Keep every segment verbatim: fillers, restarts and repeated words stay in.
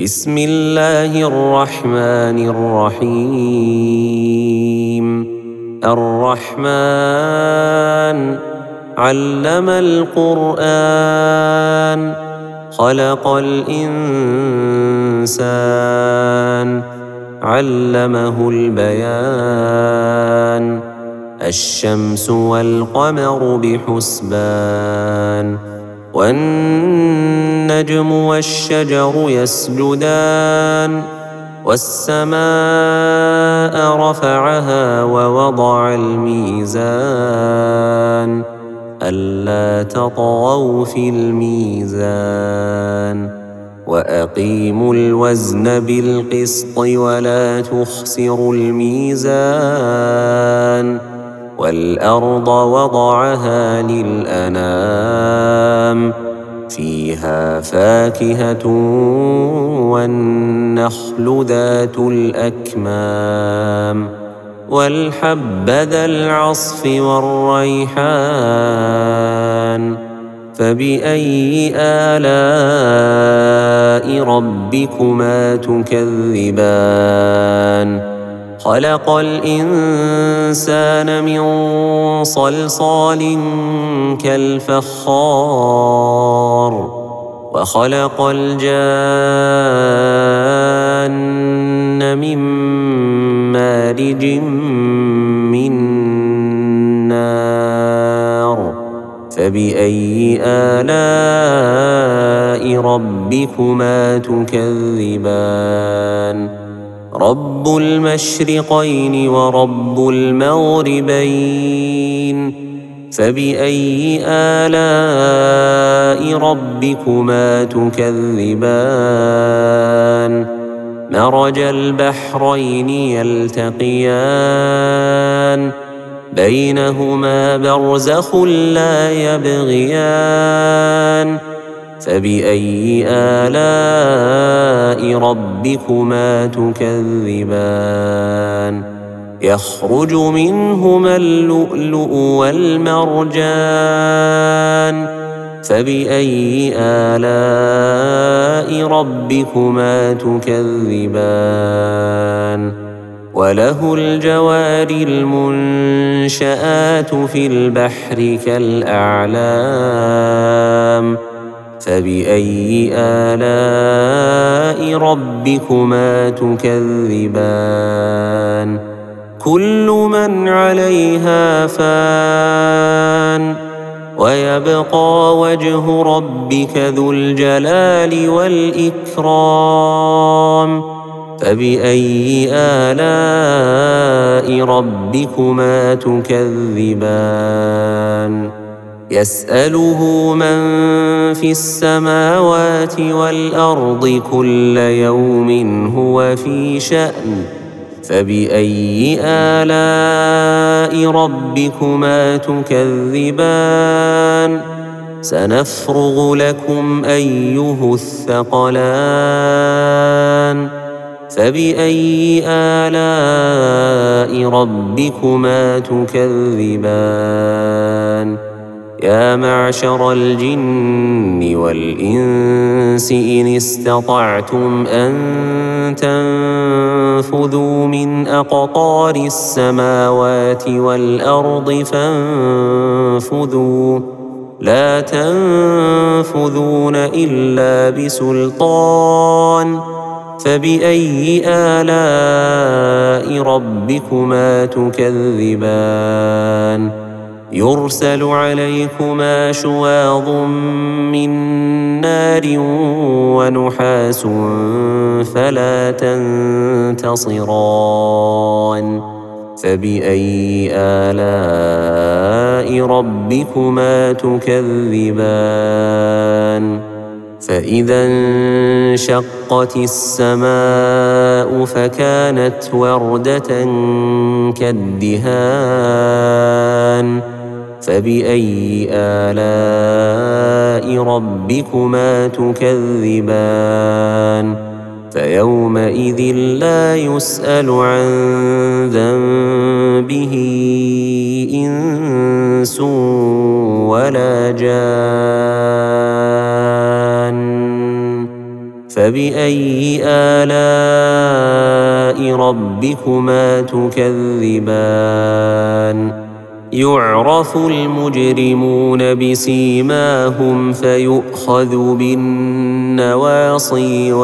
بسم الله الرحمن الرحيم. الرحمن علم القرآن خلق الإنسان علمه البيان. الشمس والقمر بحسبان والنجم والشجر يسجدان والسماء رفعها ووضع الميزان ألا تطغوا في الميزان وأقيموا الوزن بالقسط ولا تخسروا الميزان والأرض وضعها للأنام فيها فاكهة والنخل ذات الأكمام والحب ذا العصف والريحان فبأي آلاء ربكما تكذبان خلق الإنسان من صلصال كالفخار وخلق الجان من مارج من نار فبأي آلاء ربكما تكذبان رب المشرقين ورب المغربين فبأي آلاء ربكما تكذبان مرج البحرين يلتقيان بينهما برزخ لا يبغيان فبأي آلاء ربكما تكذبان يخرج منهما اللؤلؤ والمرجان فبأي آلاء ربكما تكذبان وله الجوار المنشآت في البحر كالأعلام فبأي آلاء ربكما تكذبان كل من عليها فان ويبقى وجه ربك ذو الجلال والإكرام فبأي آلاء ربكما تكذبان يسأله من في السماوات والأرض كل يوم هو في شأن فبأي آلاء ربكما تكذبان سنفرغ لكم أيها الثقلان فبأي آلاء ربكما تكذبان يا معشر الجن والإنس إن استطعتم أن تنفذوا من أقطار السماوات والأرض فانفذوا لا تنفذون إلا بسلطان فبأي آلاء ربكما تكذبان يرسل عليكما شواظ من نار ونحاس فلا تنتصران فبأي آلاء ربكما تكذبان فإذا انشقت السماء فكانت وردة كالدهان فبأي آلاء ربكما تكذبان فيومئذ لا يسأل عن ذنبه إنس ولا جان فبأي آلاء ربكما تكذبان يعرف المجرمون بسيماهم فيؤخذ بالنواصي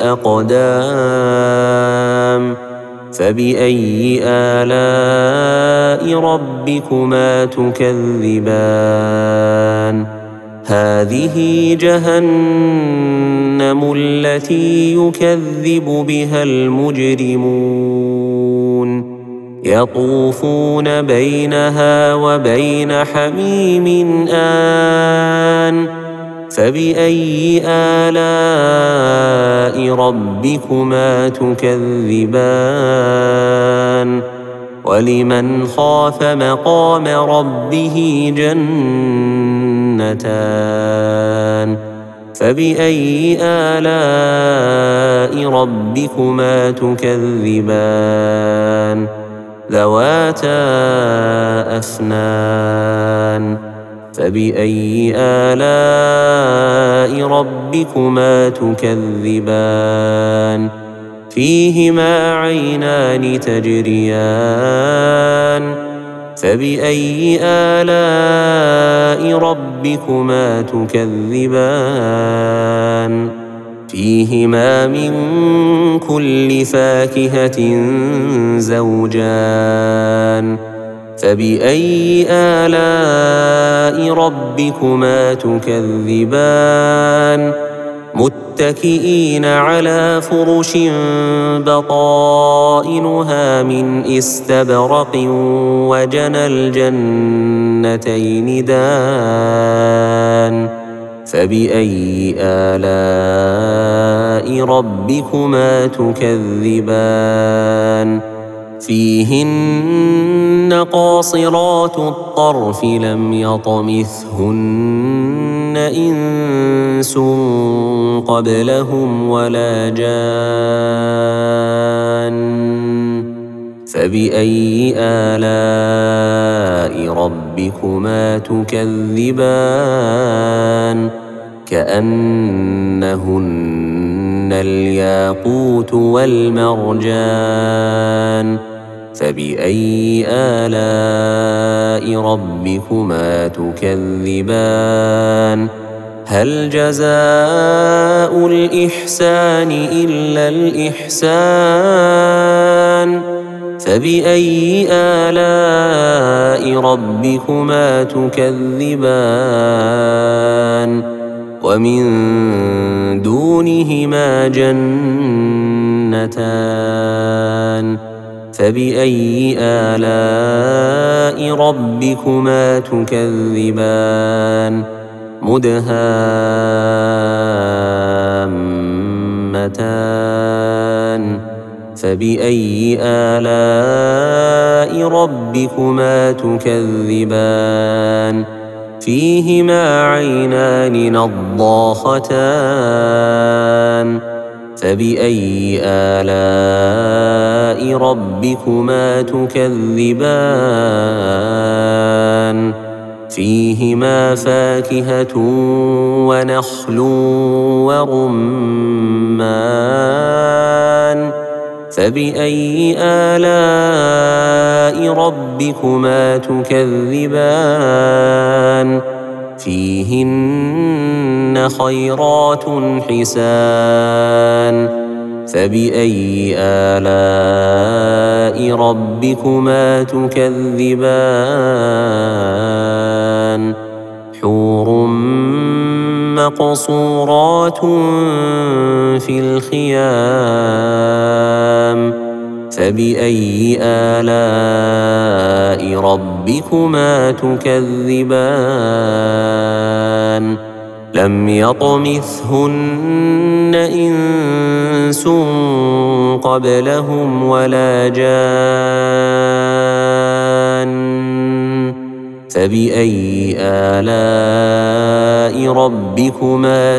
والأقدام فبأي آلاء ربكما تكذبان هذه جهنم التي يكذب بها المجرمون يطوفون بينها وبين حميم آن فبأي آلاء ربكما تكذبان ولمن خاف مقام ربه جنتان فبأي آلاء ربكما تكذبان ذواتا أفنان فبأي آلاء ربكما تكذبان فيهما عينان تجريان فبأي آلاء ربكما تكذبان فيهما من كل فاكهة زوجان فبأي آلاء ربكما تكذبان متكئين على فرش بطائنها من استبرق وجنى الجنتين دان فبأي آلاء ربكما تكذبان فيهن قاصرات الطرف لم يطمثهن إنس قبلهم ولا جان فبأي آلاء ربكما تكذبان كأنهن الياقوت والمرجان فبأي آلاء ربكما تكذبان هل جزاء الإحسان إلا الإحسان فبأي آلاء ربكما تكذبان ومن دونهما جنتان فبأي آلاء ربكما تكذبان مدهامتان فبأي آلاء ربكما تكذبان فيهما عينان نضاختان فبأي آلاء ربكما تكذبان فيهما فاكهة ونخل ورمان فبأي آلاء ربكما تكذبان فيهن خيرات حسان فبأي آلاء ربكما تكذبان حور مقصورات في الخيام فبأي آلاء ربكما تكذبان لم يطمثهن إنس قبلهم ولا جان فبأي آلاء ربكما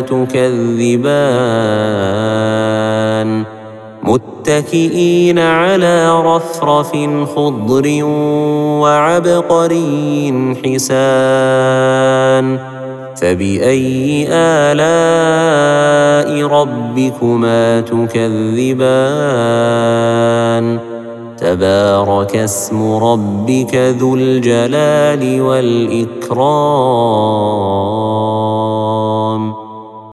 تكذبان متكئين على رفرف خضر وعبقري حسان فبأي آلاء ربكما تكذبان تبارك اسم ربك ذو الجلال والإكرام